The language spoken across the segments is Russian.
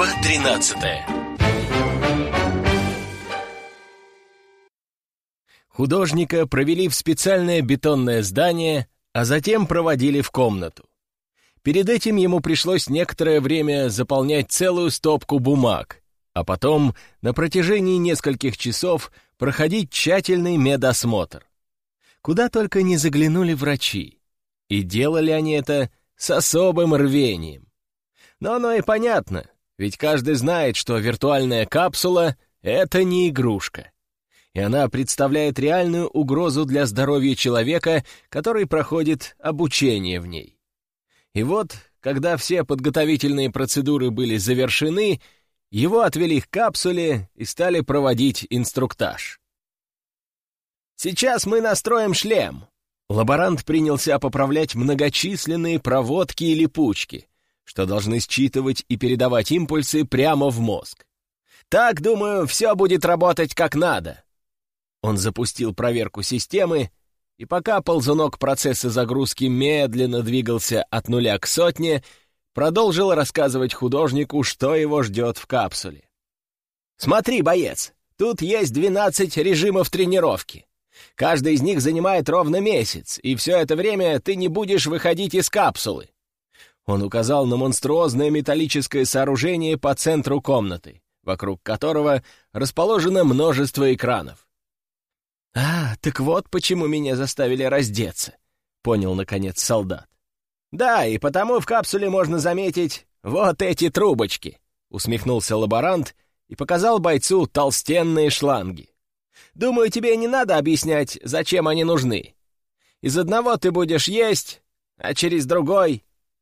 Глава 13. Художника провели в специальное бетонное здание, а затем проводили в комнату. Перед этим ему пришлось некоторое время заполнять целую стопку бумаг, а потом на протяжении нескольких часов проходить тщательный медосмотр. Куда только не заглянули врачи. И делали они это с особым рвением. Но оно и понятно, ведь каждый знает, что виртуальная капсула — это не игрушка. И она представляет реальную угрозу для здоровья человека, который проходит обучение в ней. И вот, когда все подготовительные процедуры были завершены, его отвели к капсуле и стали проводить инструктаж. «Сейчас мы настроим шлем». Лаборант принялся поправлять многочисленные проводки и липучки, что должны считывать и передавать импульсы прямо в мозг. «Так, думаю, все будет работать как надо». Он запустил проверку системы, и пока ползунок процесса загрузки медленно двигался от 0 к 100, продолжил рассказывать художнику, что его ждет в капсуле. «Смотри, боец, тут есть 12 режимов тренировки. Каждый из них занимает ровно месяц, и все это время ты не будешь выходить из капсулы». Он указал на монструозное металлическое сооружение по центру комнаты, вокруг которого расположено множество экранов. «А, так вот почему меня заставили раздеться», — понял, наконец, солдат. «Да, и потому в капсуле можно заметить вот эти трубочки», — усмехнулся лаборант и показал бойцу толстенные шланги. «Думаю, тебе не надо объяснять, зачем они нужны. Из одного ты будешь есть, а через другой...»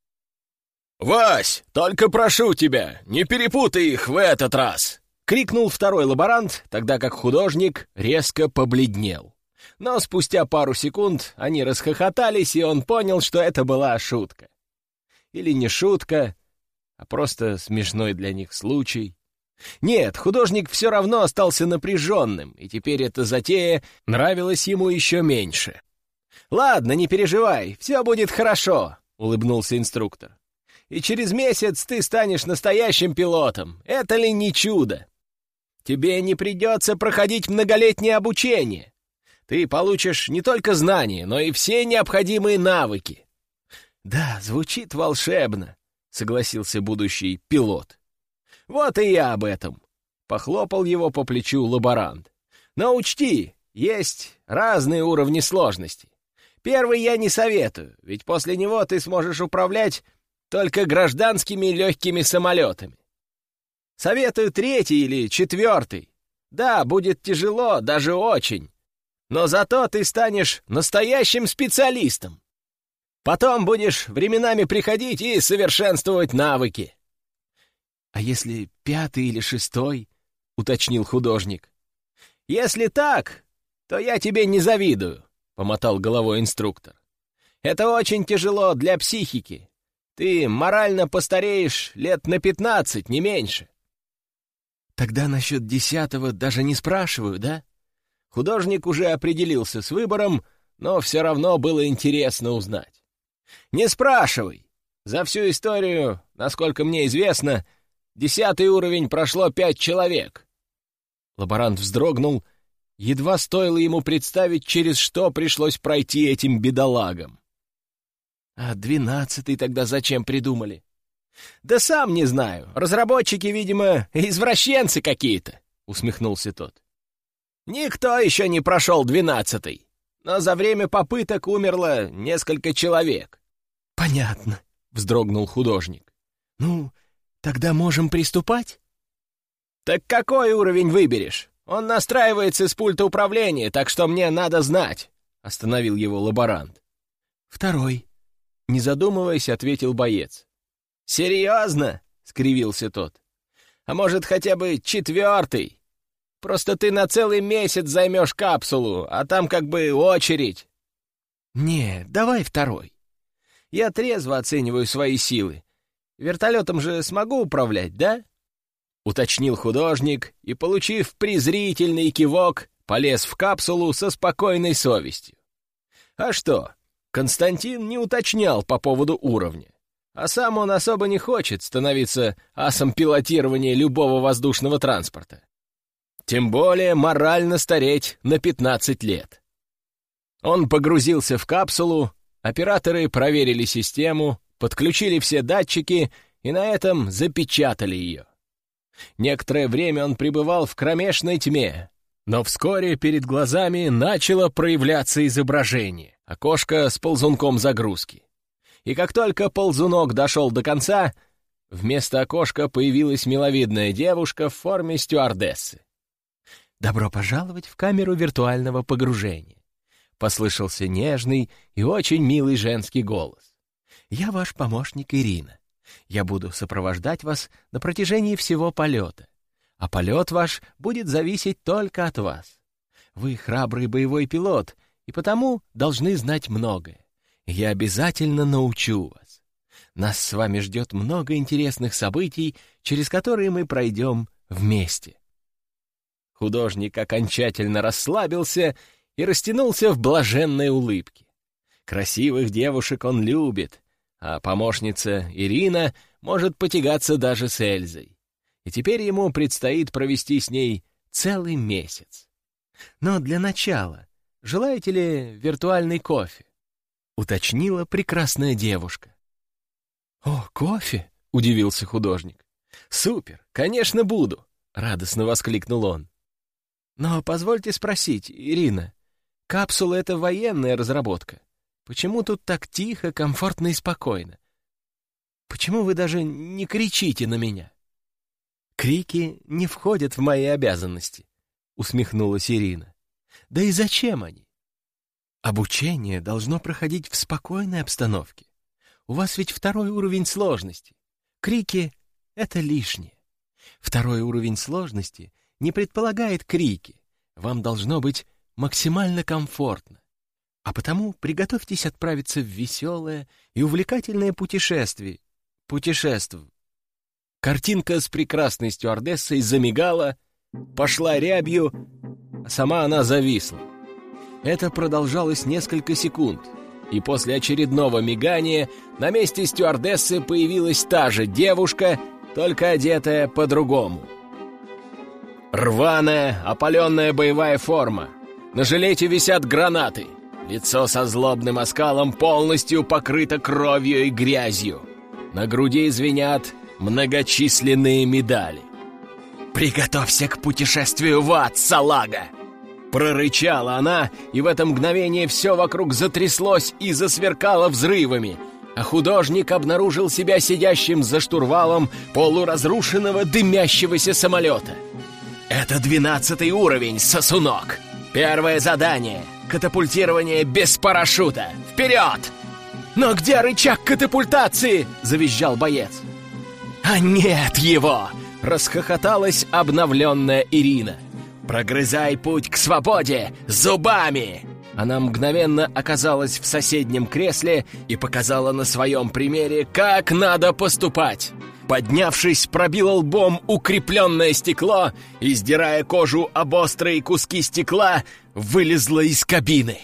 «Вась, только прошу тебя, не перепутай их в этот раз!» — крикнул второй лаборант, тогда как художник резко побледнел. Но спустя пару секунд они расхохотались, и он понял, что это была шутка. Или не шутка, а просто смешной для них случай. Нет, художник все равно остался напряженным, и теперь эта затея нравилась ему еще меньше. «Ладно, не переживай, все будет хорошо», — улыбнулся инструктор. «И через месяц ты станешь настоящим пилотом. Это ли не чудо? Тебе не придется проходить многолетнее обучение. Ты получишь не только знания, но и все необходимые навыки». «Да, звучит волшебно», — согласился будущий пилот. «Вот и я об этом», — похлопал его по плечу лаборант. «Но учти, есть разные уровни сложности. Первый я не советую, ведь после него ты сможешь управлять только гражданскими легкими самолетами. Советую 3-й или 4-й. Да, будет тяжело, даже очень. Но зато ты станешь настоящим специалистом. Потом будешь временами приходить и совершенствовать навыки». «А если 5-й или 6-й?» — уточнил художник. «Если так, то я тебе не завидую», — помотал головой инструктор. «Это очень тяжело для психики. Ты морально постареешь лет на 15, не меньше». «Тогда насчет 10-го даже не спрашиваю, да?» Художник уже определился с выбором, но все равно было интересно узнать. «Не спрашивай. За всю историю, насколько мне известно, 10-й уровень прошло 5 человек». Лаборант вздрогнул, едва стоило ему представить, через что пришлось пройти этим бедолагам. «А 12-й тогда зачем придумали?» «Да сам не знаю. Разработчики, видимо, извращенцы какие-то», — усмехнулся тот. «Никто еще не прошел 12-й, но за время попыток умерло несколько человек». «Понятно», — вздрогнул художник. «Ну, тогда можем приступать?» «Так какой уровень выберешь? Он настраивается с пульта управления, так что мне надо знать», — остановил его лаборант. «2-й», — не задумываясь, ответил боец. «Серьезно?» — скривился тот. «А может, хотя бы 4-й? Просто ты на целый месяц займешь капсулу, а там как бы очередь». «Не, давай 2-й. Я трезво оцениваю свои силы. Вертолетом же смогу управлять, да?» — уточнил художник и, получив презрительный кивок, полез в капсулу со спокойной совестью. А что, Константин не уточнял по поводу уровня. А сам он особо не хочет становиться асом пилотирования любого воздушного транспорта. Тем более морально стареть на 15 лет. Он погрузился в капсулу, операторы проверили систему, подключили все датчики и на этом запечатали ее. Некоторое время он пребывал в кромешной тьме, но вскоре перед глазами начало проявляться изображение, окошко с ползунком загрузки. И как только ползунок дошел до конца, вместо окошка появилась миловидная девушка в форме стюардессы. «Добро пожаловать в камеру виртуального погружения», — послышался нежный и очень милый женский голос. «Я ваш помощник Ирина. Я буду сопровождать вас на протяжении всего полета, а полет ваш будет зависеть только от вас. Вы храбрый боевой пилот, и потому должны знать многое. Я обязательно научу вас. Нас с вами ждет много интересных событий, через которые мы пройдем вместе». Художник окончательно расслабился и растянулся в блаженной улыбке. Красивых девушек он любит, а помощница Ирина может потягаться даже с Эльзой. И теперь ему предстоит провести с ней целый месяц. Но для начала, желаете ли виртуальный кофе? Уточнила прекрасная девушка. «О, кофе?» — удивился художник. «Супер, конечно, буду!» — радостно воскликнул он. «Но позвольте спросить, Ирина, капсула — это военная разработка. Почему тут так тихо, комфортно и спокойно? Почему вы даже не кричите на меня?» «Крики не входят в мои обязанности», — усмехнулась Ирина. «Да и зачем они? Обучение должно проходить в спокойной обстановке. У вас ведь 2-й уровень сложности. Крики — это лишнее. 2-й уровень сложности не предполагает крики. Вам должно быть максимально комфортно. А потому приготовьтесь отправиться в веселое и увлекательное путешествие. Картинка с прекрасной стюардессой замигала, пошла рябью, а сама она зависла. Это продолжалось несколько секунд, и после очередного мигания на месте стюардессы появилась та же девушка, только одетая по-другому. Рваная, опаленная боевая форма. На жилете висят гранаты. Лицо со злобным оскалом полностью покрыто кровью и грязью. На груди звенят многочисленные медали. «Приготовься к путешествию в ад, салага!» Прорычала она, и в это мгновение все вокруг затряслось и засверкало взрывами, а художник обнаружил себя сидящим за штурвалом полуразрушенного дымящегося самолета. «Это 12-й уровень, сосунок! Первое задание — катапультирование без парашюта! Вперед!» «Но где рычаг катапультации?» — завизжал боец. «А нет его!» — расхохоталась обновленная Ирина. «Прогрызай путь к свободе зубами!» Она мгновенно оказалась в соседнем кресле и показала на своем примере, как надо поступать. Поднявшись, пробила лбом укрепленное стекло и, сдирая кожу об острые куски стекла, вылезла из кабины.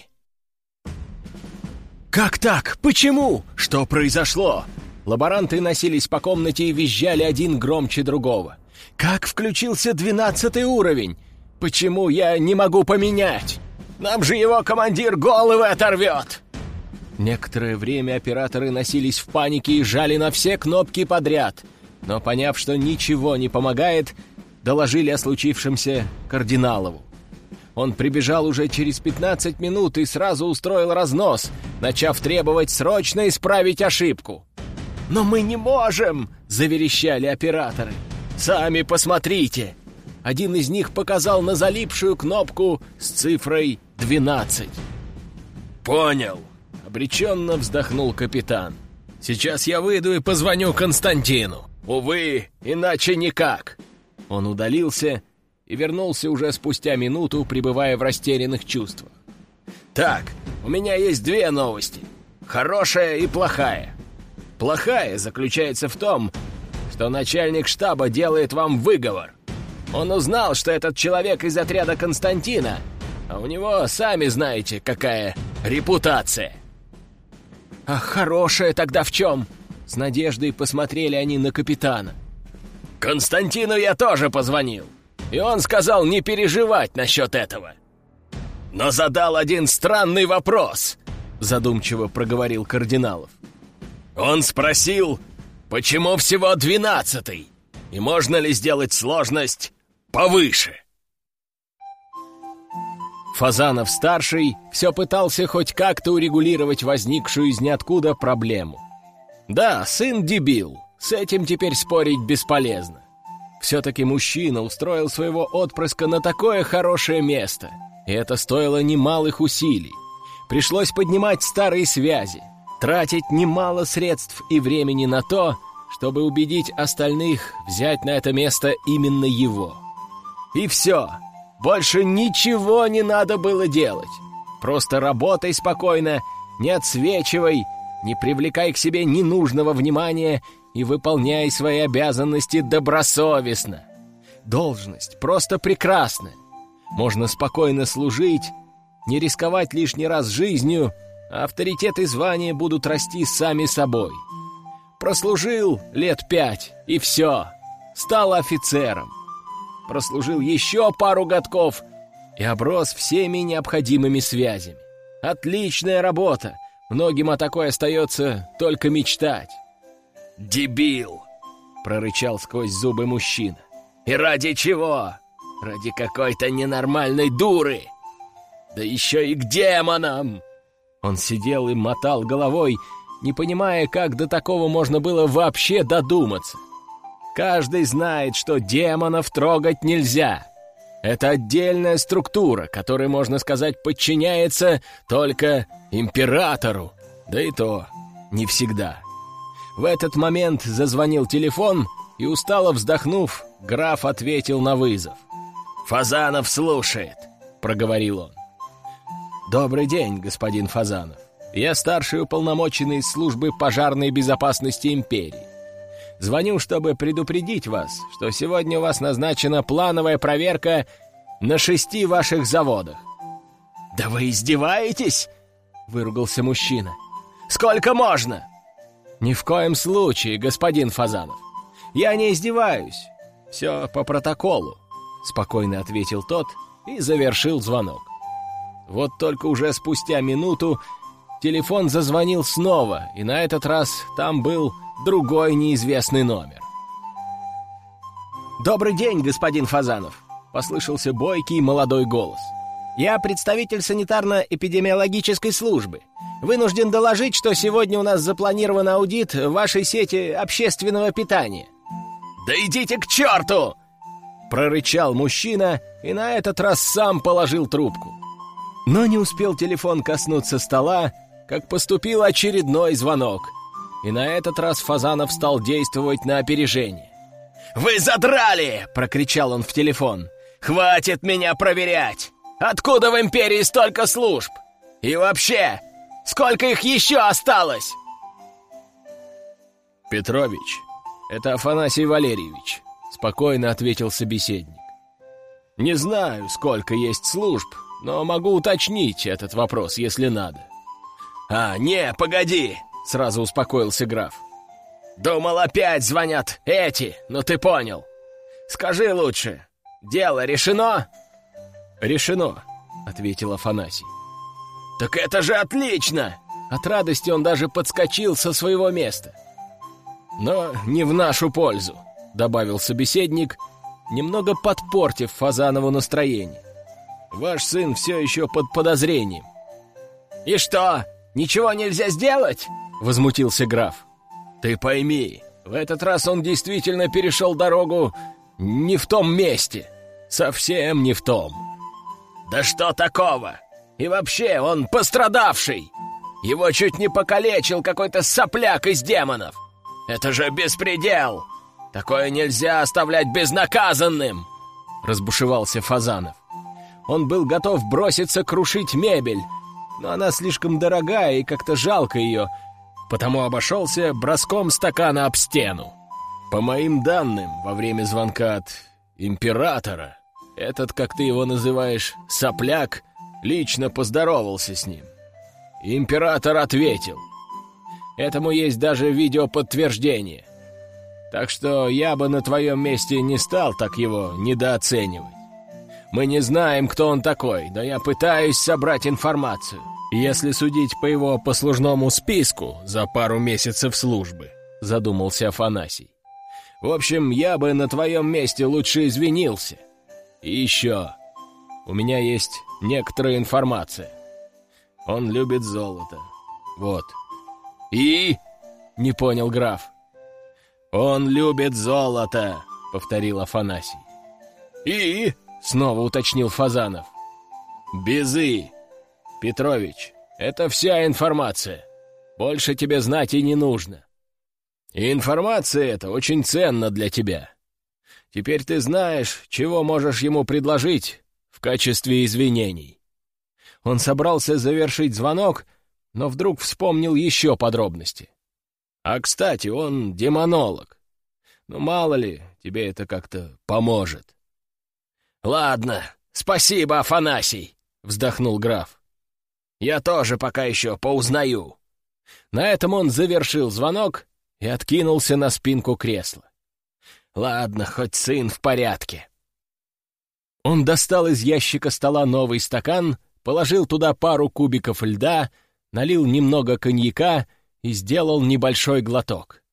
«Как так? Почему? Что произошло?» Лаборанты носились по комнате и визжали один громче другого. «Как включился 12-й уровень? Почему я не могу поменять? Нам же его командир головы оторвет!» Некоторое время операторы носились в панике и жали на все кнопки подряд, но, поняв, что ничего не помогает, доложили о случившемся кардиналову. Он прибежал уже через 15 минут и сразу устроил разнос, начав требовать срочно исправить ошибку. «Но мы не можем!» — заверещали операторы. «Сами посмотрите!» Один из них показал на залипшую кнопку с цифрой 12. «Понял!» — обреченно вздохнул капитан. «Сейчас я выйду и позвоню Константину. Увы, иначе никак!» Он удалился и вернулся уже спустя минуту, пребывая в растерянных чувствах. «Так, у меня есть 2 новости. Хорошая и плохая. Плохая заключается в том, что начальник штаба делает вам выговор. Он узнал, что этот человек из отряда Константина, а у него, сами знаете, какая репутация». «А хорошая тогда в чем?» — С надеждой посмотрели они на капитана. «Константину я тоже позвонил, и он сказал не переживать насчет этого. Но задал один странный вопрос», — задумчиво проговорил Кардиналов. «Он спросил, почему всего 12-й, и можно ли сделать сложность повыше?» Фазанов-старший все пытался хоть как-то урегулировать возникшую из ниоткуда проблему. Да, сын дебил, с этим теперь спорить бесполезно. Все-таки мужчина устроил своего отпрыска на такое хорошее место, и это стоило немалых усилий. Пришлось поднимать старые связи, тратить немало средств и времени на то, чтобы убедить остальных взять на это место именно его. И все. Больше ничего не надо было делать. Просто работай спокойно, не отсвечивай, не привлекай к себе ненужного внимания и выполняй свои обязанности добросовестно. Должность просто прекрасная. Можно спокойно служить, не рисковать лишний раз жизнью, а авторитет и звания будут расти сами собой. Прослужил лет 5, и все, стал офицером. Прослужил еще пару годков и оброс всеми необходимыми связями. Отличная работа. Многим о такой остается только мечтать. «Дебил!» — прорычал сквозь зубы мужчина. «И ради чего? Ради какой-то ненормальной дуры! Да еще и к демонам!» Он сидел и мотал головой, не понимая, как до такого можно было вообще додуматься. Каждый знает, что демонов трогать нельзя. Это отдельная структура, которая, можно сказать, подчиняется только императору. Да и то не всегда. В этот момент зазвонил телефон, и, устало вздохнув, граф ответил на вызов. «Фазанов слушает», — проговорил он. «Добрый день, господин Фазанов. Я старший уполномоченный из службы пожарной безопасности империи. Звоню, чтобы предупредить вас, что сегодня у вас назначена плановая проверка на 6 ваших заводах». «Да вы издеваетесь?» — выругался мужчина. «Сколько можно?» «Ни в коем случае, господин Фазанов. Я не издеваюсь. Все по протоколу», — спокойно ответил тот и завершил звонок. Вот только уже спустя минуту телефон зазвонил снова, и на этот раз там был другой неизвестный номер. «Добрый день, господин Фазанов», — послышался бойкий молодой голос. «Я представитель санитарно-эпидемиологической службы. Вынужден доложить, что сегодня у нас запланирован аудит вашей сети общественного питания». «Да идите к черту!» — прорычал мужчина и на этот раз сам положил трубку. Но не успел телефон коснуться стола, как поступил очередной звонок. И на этот раз Фазанов стал действовать на опережение. «Вы задрали!» — прокричал он в телефон. «Хватит меня проверять! Откуда в империи столько служб? И вообще, сколько их еще осталось?» «Петрович, это Афанасий Валерьевич», — спокойно ответил собеседник. «Не знаю, сколько есть служб, но могу уточнить этот вопрос, если надо». «Не, погоди!» — сразу успокоился граф. «Думал, опять звонят эти, но ты понял. Скажи лучше, дело решено?» «Решено», — ответил Афанасий. «Так это же отлично!» От радости он даже подскочил со своего места. «Но не в нашу пользу», — добавил собеседник, немного подпортив Фазанову настроение. «Ваш сын все еще под подозрением». «И что, ничего нельзя сделать?» — возмутился граф. «Ты пойми, в этот раз он действительно перешел дорогу не в том месте. Совсем не в том». «Да что такого? И вообще, он пострадавший. Его чуть не покалечил какой-то сопляк из демонов. Это же беспредел! Такое нельзя оставлять безнаказанным!» — разбушевался Фазанов. Он был готов броситься крушить мебель, но она слишком дорогая и как-то жалко ее, потому обошелся броском стакана об стену. По моим данным, во время звонка от императора, этот, как ты его называешь, сопляк, лично поздоровался с ним. Император ответил: Этому есть даже видеоподтверждение. Так что я бы на твоем месте не стал так его недооценивать. Мы не знаем, кто он такой, но я пытаюсь собрать информацию. Если судить по его послужному списку за пару месяцев службы, задумался Афанасий. В общем, я бы на твоем месте лучше извинился. И еще, у меня есть некоторая информация. Он любит золото. Вот. И? Не понял граф. Он любит золото, повторил Афанасий. И? Снова уточнил Фазанов. Без «и». Петрович, это вся информация. Больше тебе знать и не нужно. И информация эта очень ценна для тебя. Теперь ты знаешь, чего можешь ему предложить в качестве извинений. Он собрался завершить звонок, но вдруг вспомнил еще подробности. А, кстати, он демонолог. Ну, мало ли, тебе это как-то поможет. «Ладно, спасибо, Афанасий», — вздохнул граф. «Я тоже пока еще поузнаю». На этом он завершил звонок и откинулся на спинку кресла. «Ладно, хоть сын в порядке». Он достал из ящика стола новый стакан, положил туда пару кубиков льда, налил немного коньяка и сделал небольшой глоток.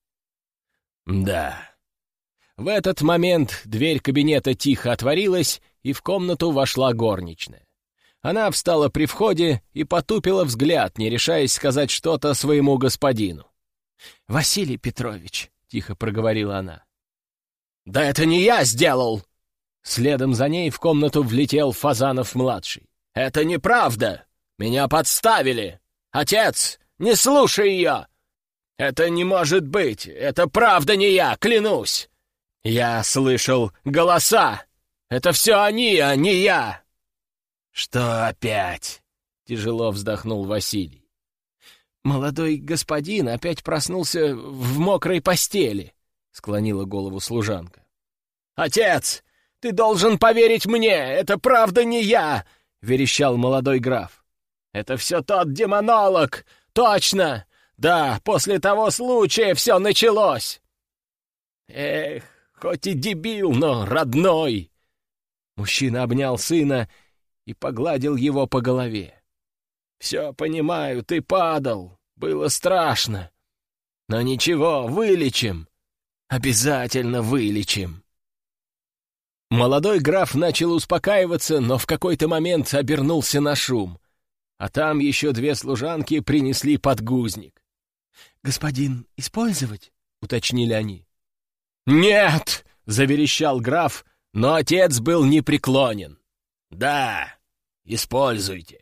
Да. В этот момент дверь кабинета тихо отворилась, и в комнату вошла горничная. Она встала при входе и потупила взгляд, не решаясь сказать что-то своему господину. «Василий Петрович», — тихо проговорила она. «Да это не я сделал!» Следом за ней в комнату влетел Фазанов-младший. «Это неправда! Меня подставили! Отец, не слушай ее! Это не может быть! Это правда не я, клянусь! Я слышал голоса! Это все они, а не я!» «Что опять?» — тяжело вздохнул Василий. «Молодой господин опять проснулся в мокрой постели», — склонила голову служанка. «Отец, ты должен поверить мне! Это правда не я!» — верещал молодой граф. «Это все тот демонолог! Точно! Да, после того случая все началось!» «Эх, хоть и дебил, но родной!» Мужчина обнял сына и погладил его по голове. «Все понимаю, ты падал, было страшно. Но ничего, вылечим, обязательно вылечим». Молодой граф начал успокаиваться, но в какой-то момент обернулся на шум. А там еще две служанки принесли подгузник. «Господин, использовать?» — уточнили они. «Нет!» — заверещал граф, но отец был непреклонен. «Да, используйте».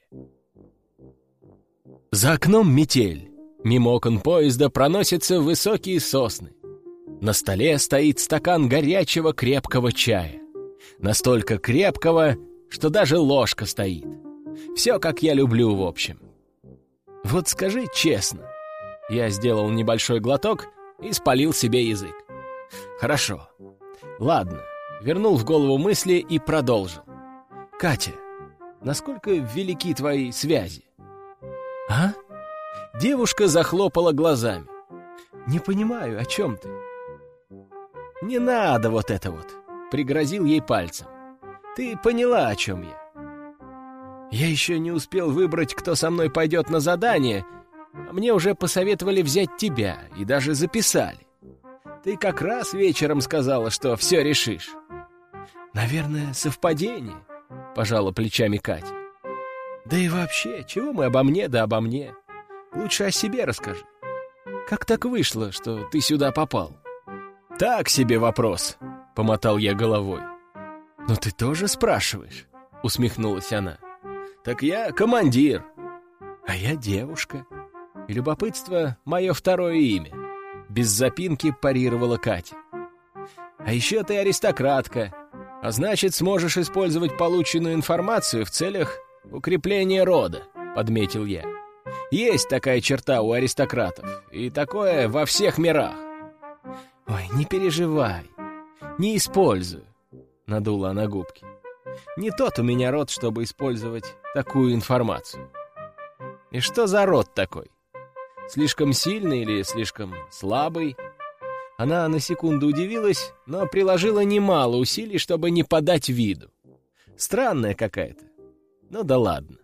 За окном метель. Мимо окон поезда проносятся высокие сосны. На столе стоит стакан горячего крепкого чая. Настолько крепкого, что даже ложка стоит. Все, как я люблю, в общем. Вот скажи честно. Я сделал небольшой глоток и спалил себе язык. Хорошо. Ладно. Вернул в голову мысли и продолжил. «Катя, насколько велики твои связи?» «А?» Девушка захлопала глазами. «Не понимаю, о чем ты?» «Не надо вот это вот», — пригрозил ей пальцем. «Ты поняла, о чем я?» «Я еще не успел выбрать, кто со мной пойдет на задание, а мне уже посоветовали взять тебя и даже записали. Ты как раз вечером сказала, что все решишь». «Наверное, совпадение», — пожала плечами Катя. «Да и вообще, чего мы обо мне да обо мне? Лучше о себе расскажи. Как так вышло, что ты сюда попал?» «Так себе вопрос», — помотал я головой. «Но ты тоже спрашиваешь?» — усмехнулась она. «Так я командир, а я девушка. И любопытство — мое второе имя», — без запинки парировала Катя. «А еще ты аристократка, а значит, сможешь использовать полученную информацию в целях укрепления рода», — подметил я. «Есть такая черта у аристократов, и такое во всех мирах». «Ой, не переживай, не использую», — надула она губки. «Не тот у меня род, чтобы использовать такую информацию». «И что за род такой? Слишком сильный или слишком слабый? Она на секунду удивилась, но приложила немало усилий, чтобы не подать виду. Странная какая-то. Ну да ладно.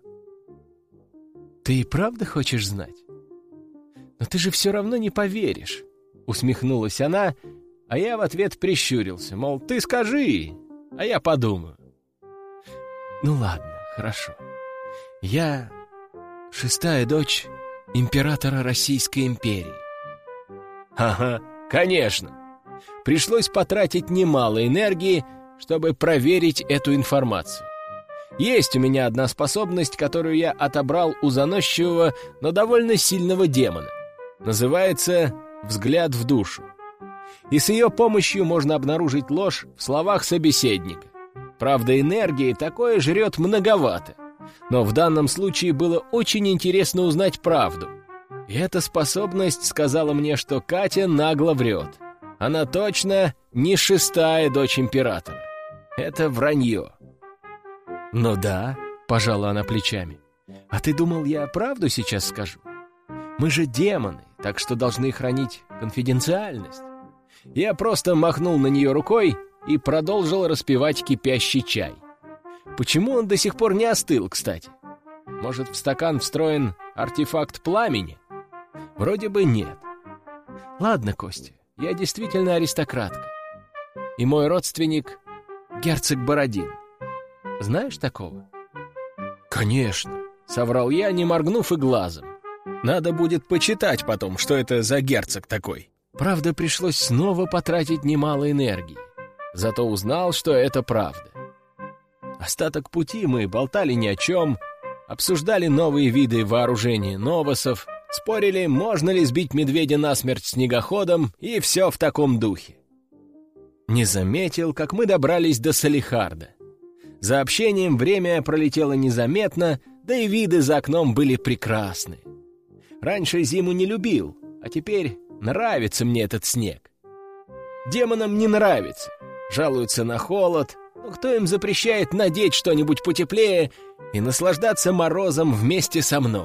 «Ты и правда хочешь знать? Но ты же все равно не поверишь», — усмехнулась она, а я в ответ прищурился, мол, ты скажи, а я подумаю. «Ну ладно, хорошо. Я 6-я дочь императора Российской империи». «Ага, конечно. Пришлось потратить немало энергии, чтобы проверить эту информацию. Есть у меня одна способность, которую я отобрал у заносчивого, но довольно сильного демона. Называется «взгляд в душу». И с ее помощью можно обнаружить ложь в словах собеседника. Правда, энергии такое жрет многовато. Но в данном случае было очень интересно узнать правду. И эта способность сказала мне, что Катя нагло врет. Она точно не 6-я дочь императора. Это вранье. «Ну да», — пожала она плечами. «А ты думал, я правду сейчас скажу? Мы же демоны, так что должны хранить конфиденциальность». Я просто махнул на нее рукой и продолжил распивать кипящий чай. Почему он до сих пор не остыл, кстати? Может, в стакан встроен артефакт пламени? Вроде бы нет. Ладно, Костя, я действительно аристократка. И мой родственник — герцог Бородин. Знаешь такого? «Конечно», — соврал я, не моргнув и глазом. Надо будет почитать потом, что это за герцог такой. Правда, пришлось снова потратить немало энергии. Зато узнал, что это правда. Остаток пути мы болтали ни о чем, обсуждали новые виды вооружения новосов, спорили, можно ли сбить медведя насмерть снегоходом, и все в таком духе. Не заметил, как мы добрались до Салихарда. За общением время пролетело незаметно, да и виды за окном были прекрасны. Раньше зиму не любил, а теперь нравится мне этот снег. Демонам не нравится, жалуются на холод, но кто им запрещает надеть что-нибудь потеплее и наслаждаться морозом вместе со мной?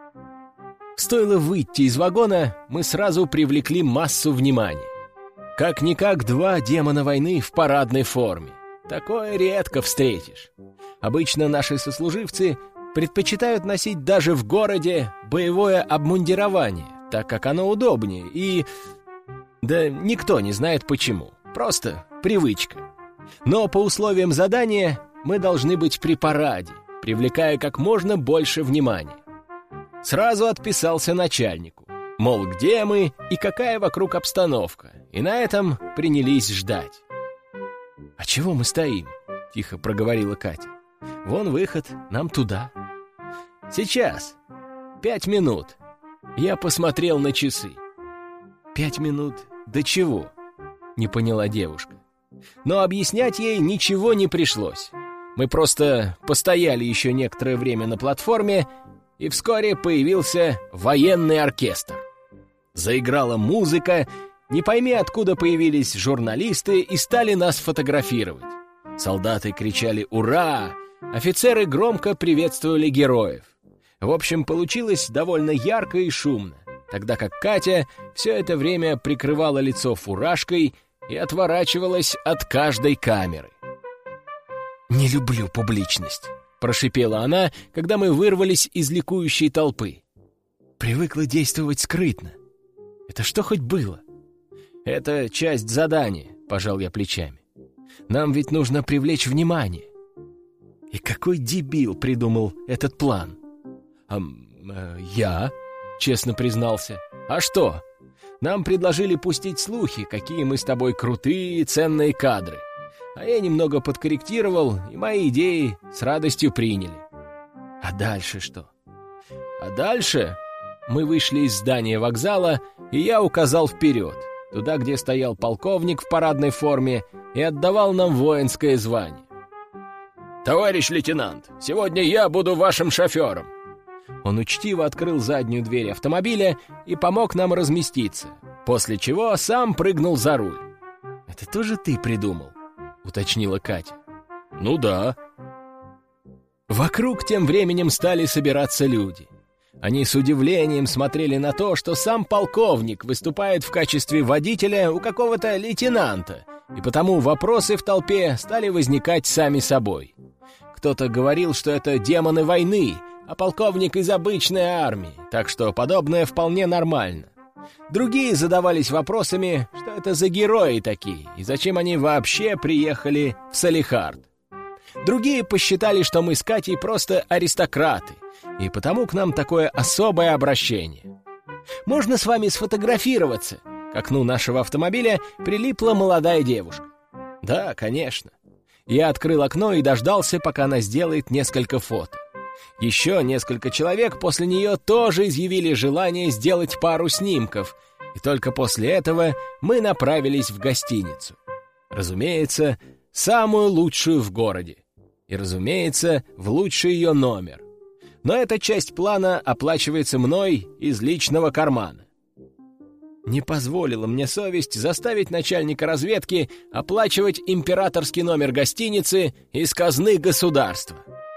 Стоило выйти из вагона, мы сразу привлекли массу внимания. Как-никак 2 демона войны в парадной форме. Такое редко встретишь. Обычно наши сослуживцы предпочитают носить даже в городе боевое обмундирование, так как оно удобнее и... Да никто не знает почему. Просто привычка. Но по условиям задания мы должны быть при параде, привлекая как можно больше внимания. Сразу отписался начальнику. Мол, где мы и какая вокруг обстановка. И на этом принялись ждать. «А чего мы стоим?» — тихо проговорила Катя. «Вон выход, нам туда». «Сейчас. 5 минут». Я посмотрел на часы. 5 минут до чего? Не поняла девушка. Но объяснять ей ничего не пришлось. Мы просто постояли еще некоторое время на платформе, и вскоре появился военный оркестр. Заиграла музыка, не пойми откуда появились журналисты и стали нас фотографировать. Солдаты кричали «Ура!», офицеры громко приветствовали героев. В общем, получилось довольно ярко и шумно, тогда как Катя все это время прикрывала лицо фуражкой и отворачивалась от каждой камеры. «Не люблю публичность», — прошипела она, когда мы вырвались из ликующей толпы. «Привыкла действовать скрытно. Это что хоть было?» «Это часть задания», — пожал я плечами. «Нам ведь нужно привлечь внимание». И какой дебил придумал этот план? Я, честно признался. А что? Нам предложили пустить слухи, какие мы с тобой крутые и ценные кадры. А я немного подкорректировал, и мои идеи с радостью приняли. А дальше что? А дальше мы вышли из здания вокзала, и я указал вперед, туда, где стоял полковник в парадной форме и отдавал нам воинское звание. «Товарищ лейтенант, сегодня я буду вашим шофером!» Он учтиво открыл заднюю дверь автомобиля и помог нам разместиться, после чего сам прыгнул за руль. «Это тоже ты придумал?» — уточнила Катя. «Ну да». Вокруг тем временем стали собираться люди. Они с удивлением смотрели на то, что сам полковник выступает в качестве водителя у какого-то лейтенанта, и потому вопросы в толпе стали возникать сами собой. Кто-то говорил, что это демоны войны, а полковник из обычной армии, так что подобное вполне нормально. Другие задавались вопросами, что это за герои такие, и зачем они вообще приехали в Салехард. Другие посчитали, что мы с Катей просто аристократы, и потому к нам такое особое обращение. «Можно с вами сфотографироваться?» К окну нашего автомобиля прилипла молодая девушка. «Да, конечно». Я открыл окно и дождался, пока она сделает несколько фото. Еще несколько человек после нее тоже изъявили желание сделать пару снимков, и только после этого мы направились в гостиницу. Разумеется, самую лучшую в городе. И, разумеется, в лучший ее номер. Но эта часть плана оплачивается мной из личного кармана. Не позволила мне совесть заставить начальника разведки оплачивать императорский номер гостиницы из казны государства.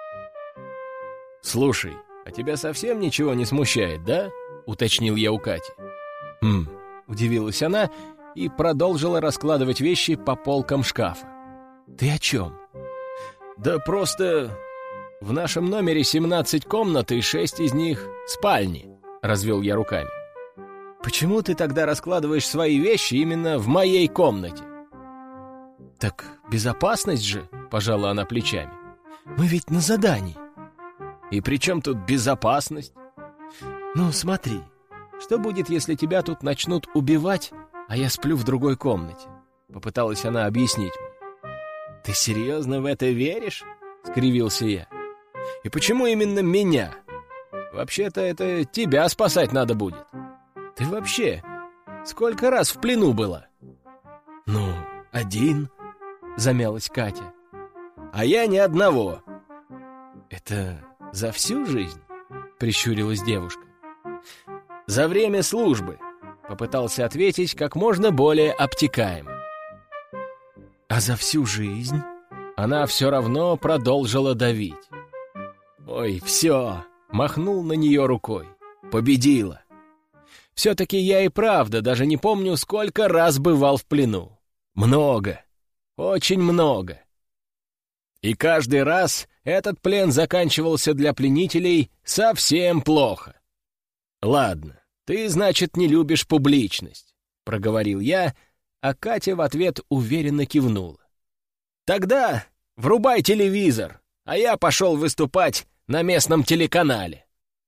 «Слушай, а тебя совсем ничего не смущает, да?» — уточнил я у Кати. Удивилась она и продолжила раскладывать вещи по полкам шкафа. «Ты о чем?» «Да просто в нашем номере 17 комнат, и 6 из них спальни», — развел я руками. «Почему ты тогда раскладываешь свои вещи именно в моей комнате?» «Так безопасность же», — пожала она плечами. «Мы ведь на задании». «И при чем тут безопасность?» «Ну, смотри, что будет, если тебя тут начнут убивать, а я сплю в другой комнате?» Попыталась она объяснить мне. «Ты серьезно в это веришь?» — скривился я. «И почему именно меня? Вообще-то это тебя спасать надо будет. Ты вообще сколько раз в плену была?» «Ну, один», — замялась Катя. «А я ни одного». «Это за всю жизнь?» — прищурилась девушка. «За время службы», — попытался ответить как можно более обтекаемо. «А за всю жизнь?» Она все равно продолжила давить. «Ой, все!» — махнул на нее рукой. «Победила!» Все-таки я и правда даже не помню, сколько раз бывал в плену. Много. Очень много. И каждый раз этот плен заканчивался для пленителей совсем плохо. «Ладно, ты, значит, не любишь публичность», — проговорил я, а Катя в ответ уверенно кивнула. «Тогда врубай телевизор, а я пошел выступать на местном телеканале».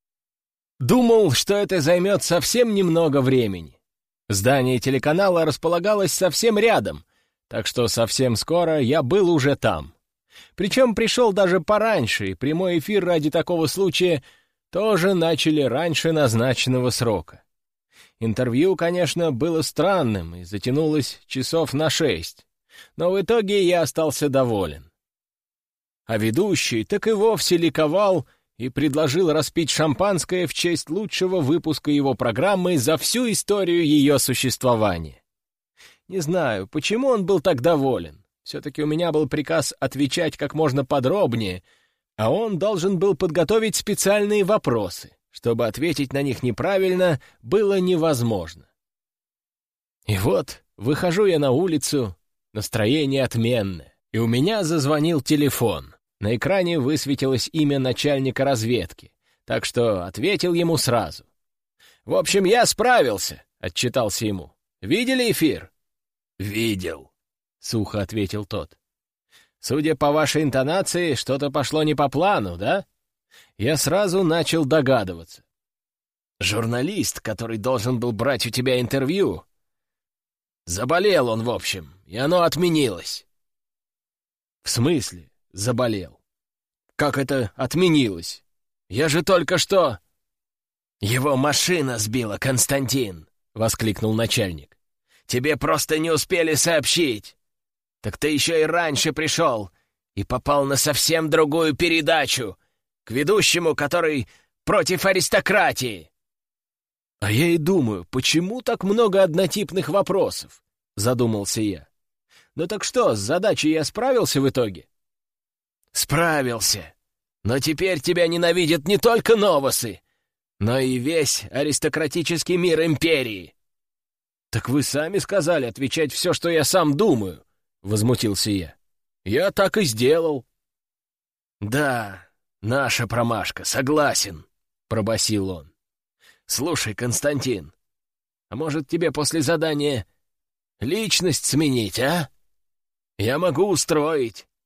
Думал, что это займет совсем немного времени. Здание телеканала располагалось совсем рядом, так что совсем скоро я был уже там. Причем пришел даже пораньше, и прямой эфир ради такого случая тоже начали раньше назначенного срока. Интервью, конечно, было странным и затянулось часов на 6, но в итоге я остался доволен. А ведущий так и вовсе ликовал и предложил распить шампанское в честь лучшего выпуска его программы за всю историю ее существования. Не знаю, почему он был так доволен. Все-таки у меня был приказ отвечать как можно подробнее, а он должен был подготовить специальные вопросы, чтобы ответить на них неправильно было невозможно. И вот, выхожу я на улицу, настроение отменное, и у меня зазвонил телефон. На экране высветилось имя начальника разведки, так что ответил ему сразу. «В общем, я справился», — отчитался ему. «Видели эфир?» «Видел», — сухо ответил тот. «Судя по вашей интонации, что-то пошло не по плану, да?» Я сразу начал догадываться. «Журналист, который должен был брать у тебя интервью, заболел он, в общем, и оно отменилось». «В смысле заболел? Как это отменилось? Я же только что...» «Его машина сбила, Константин!» — воскликнул начальник. «Тебе просто не успели сообщить. Так ты еще и раньше пришел и попал на совсем другую передачу, к ведущему, который против аристократии». «А я и думаю, почему так много однотипных вопросов?» — задумался я. «Ну так что, с задачей я справился в итоге?» «Справился. Но теперь тебя ненавидят не только новосы, но и весь аристократический мир империи». «Так вы сами сказали отвечать все, что я сам думаю», — возмутился я. «Я так и сделал». «Да, наша промашка, согласен», — пробасил он. «Слушай, Константин, а может тебе после задания личность сменить, а? Я могу устроить.